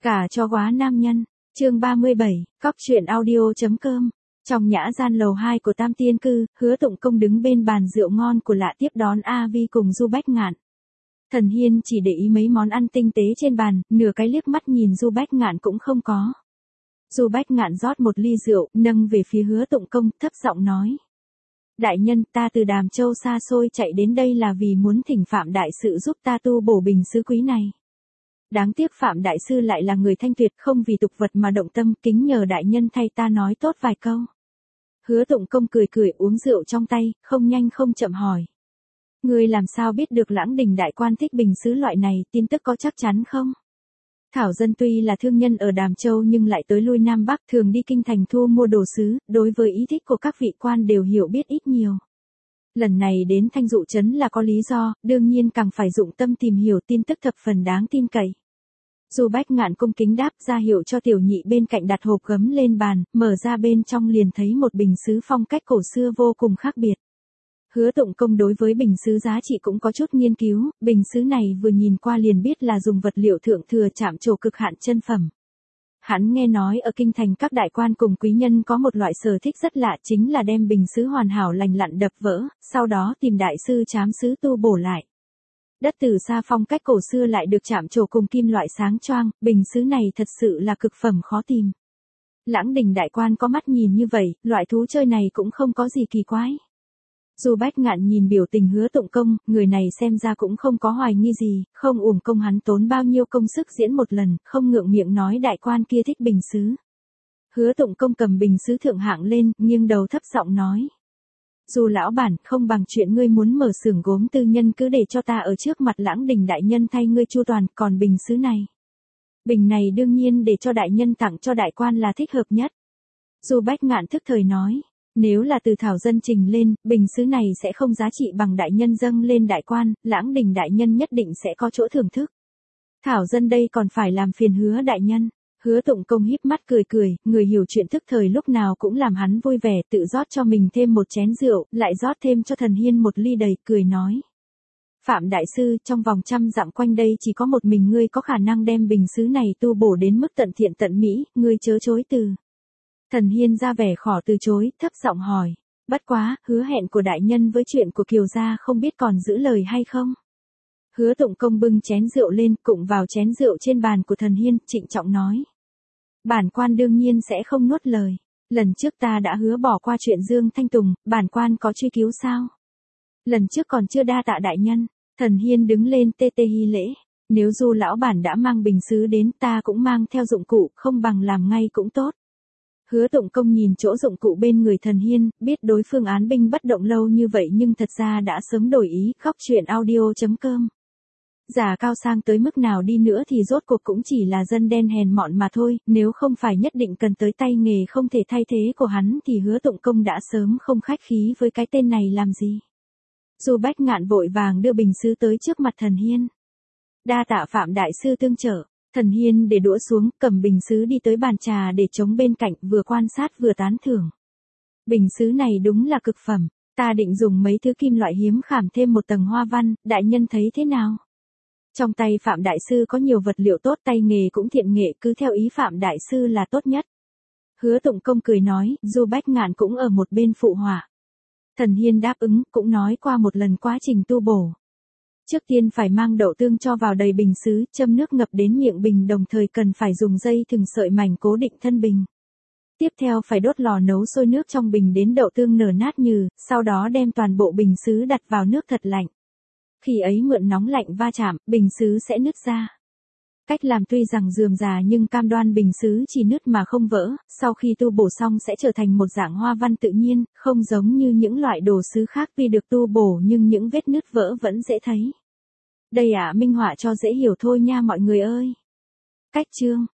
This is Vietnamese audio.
Cả cho quá nam nhân. Chương 37, cóc truyện audio.com. Trong nhã gian lầu 2 của Tam Tiên Cư, Hứa Tụng Công đứng bên bàn rượu ngon của lạ tiếp đón A Vi cùng Du Bách Ngạn. Thần Hiên chỉ để ý mấy món ăn tinh tế trên bàn, nửa cái liếc mắt nhìn Du Bách Ngạn cũng không có. Du Bách Ngạn rót một ly rượu, nâng về phía Hứa Tụng Công, thấp giọng nói. Đại nhân, ta từ Đàm Châu xa xôi chạy đến đây là vì muốn thỉnh Phạm Đại Sự giúp ta tu bổ bình sứ quý này. Đáng tiếc Phạm Đại Sư lại là người thanh tuyệt, không vì tục vật mà động tâm, kính nhờ đại nhân thay ta nói tốt vài câu. Hứa Tụng Công cười cười uống rượu trong tay, không nhanh không chậm hỏi. Ngươi làm sao biết được Lãng Đình đại quan thích bình sứ loại này, tin tức có chắc chắn không? Thảo dân tuy là thương nhân ở Đàm Châu nhưng lại tới lui Nam Bắc, thường đi kinh thành thu mua đồ sứ, đối với ý thích của các vị quan đều hiểu biết ít nhiều. Lần này đến Thanh Dụ Trấn là có lý do, đương nhiên càng phải dụng tâm tìm hiểu tin tức thập phần đáng tin cậy. Du Bách Ngạn cung kính đáp, ra hiệu cho tiểu nhị bên cạnh đặt hộp gấm lên bàn, mở ra bên trong liền thấy một bình sứ phong cách cổ xưa vô cùng khác biệt. Hứa Tụng Công đối với bình sứ giá trị cũng có chút nghiên cứu, bình sứ này vừa nhìn qua liền biết là dùng vật liệu thượng thừa chạm trổ cực hạn chân phẩm. Hắn nghe nói ở kinh thành các đại quan cùng quý nhân có một loại sở thích rất lạ, chính là đem bình sứ hoàn hảo lành lặn đập vỡ, sau đó tìm đại sư trám sứ tu bổ lại. Đất từ xa phong cách cổ xưa lại được chạm trổ cùng kim loại sáng choang, bình sứ này thật sự là cực phẩm khó tìm. Lãng Đình đại quan có mắt nhìn như vậy, loại thú chơi này cũng không có gì kỳ quái. Du Bách Ngạn nhìn biểu tình Hứa Tụng Công, người này xem ra cũng không có hoài nghi gì, không uổng công hắn tốn bao nhiêu công sức diễn một lần, không ngượng miệng nói đại quan kia thích bình sứ. Hứa Tụng Công cầm bình sứ thượng hạng lên, nghiêng đầu thấp giọng nói. Dù lão bản, không bằng chuyện ngươi muốn mở xưởng gốm tư nhân cứ để cho ta ở trước mặt Lãng Đình đại nhân thay ngươi chu toàn, còn bình sứ này. Bình này đương nhiên để cho đại nhân tặng cho đại quan là thích hợp nhất. Du Bách Ngạn thức thời nói. Nếu là từ thảo dân trình lên, bình sứ này sẽ không giá trị bằng đại nhân dâng lên đại quan, Lãng Đình đại nhân nhất định sẽ có chỗ thưởng thức. Thảo dân đây còn phải làm phiền Hứa đại nhân. Hứa Tụng Công híp mắt cười cười, người hiểu chuyện thức thời lúc nào cũng làm hắn vui vẻ, tự rót cho mình thêm một chén rượu, lại rót thêm cho Thần Hiên một ly đầy, cười nói. Phạm Đại Sư, trong vòng 100 dặm quanh đây chỉ có một mình ngươi có khả năng đem bình sứ này tu bổ đến mức tận thiện tận mỹ, ngươi chớ chối từ. Thần Hiên ra vẻ khó từ chối, thấp giọng hỏi. Bất quá, hứa hẹn của đại nhân với chuyện của Kiều gia không biết còn giữ lời hay không? Hứa Tụng Công bưng chén rượu lên, cụng vào chén rượu trên bàn của Thần Hiên, trịnh trọng nói. Bản quan đương nhiên sẽ không nuốt lời. Lần trước ta đã hứa bỏ qua chuyện Dương Thanh Tùng, bản quan có truy cứu sao? Lần trước còn chưa đa tạ đại nhân. Thần Hiên đứng lên tê tê hy lễ. Nếu Du lão bản đã mang bình sứ đến, ta cũng mang theo dụng cụ, không bằng làm ngay cũng tốt. Hứa Tụng Công nhìn chỗ dụng cụ bên người Thần Hiên, biết đối phương án binh bất động lâu như vậy nhưng thật ra đã sớm đổi ý, khóc chuyện audio.com. Giả cao sang tới mức nào đi nữa thì rốt cuộc cũng chỉ là dân đen hèn mọn mà thôi, nếu không phải nhất định cần tới tay nghề không thể thay thế của hắn thì Hứa Tụng Công đã sớm không khách khí với cái tên này làm gì. Du Bách Ngạn vội vàng đưa bình sứ tới trước mặt Thần Hiên. Đa tạ Phạm Đại Sư tương trợ. Thần Hiên để đũa xuống, cầm bình sứ đi tới bàn trà để chống bên cạnh, vừa quan sát vừa tán thưởng. Bình sứ này đúng là cực phẩm, ta định dùng mấy thứ kim loại hiếm khảm thêm một tầng hoa văn, đại nhân thấy thế nào? Trong tay Phạm Đại Sư có nhiều vật liệu tốt, tay nghề cũng thiện nghệ, cứ theo ý Phạm Đại Sư là tốt nhất. Hứa Tụng Công cười nói, Du Bách Ngạn cũng ở một bên phụ họa. Thần Hiên đáp ứng, cũng nói qua một lần quá trình tu bổ. Trước tiên phải mang đậu tương cho vào đầy bình sứ, châm nước ngập đến miệng bình, đồng thời cần phải dùng dây thừng sợi mảnh cố định thân bình. Tiếp theo phải đốt lò nấu sôi nước trong bình đến đậu tương nở nát nhừ, sau đó đem toàn bộ bình sứ đặt vào nước thật lạnh. Khi ấy mượn nóng lạnh va chạm, bình sứ sẽ nứt ra. Cách làm tuy rằng rườm rà nhưng cam đoan bình sứ chỉ nứt mà không vỡ, sau khi tu bổ xong sẽ trở thành một dạng hoa văn tự nhiên, không giống như những loại đồ sứ khác tuy được tu bổ nhưng những vết nứt vỡ vẫn dễ thấy. Đây minh họa cho dễ hiểu thôi nha mọi người ơi. Cách chương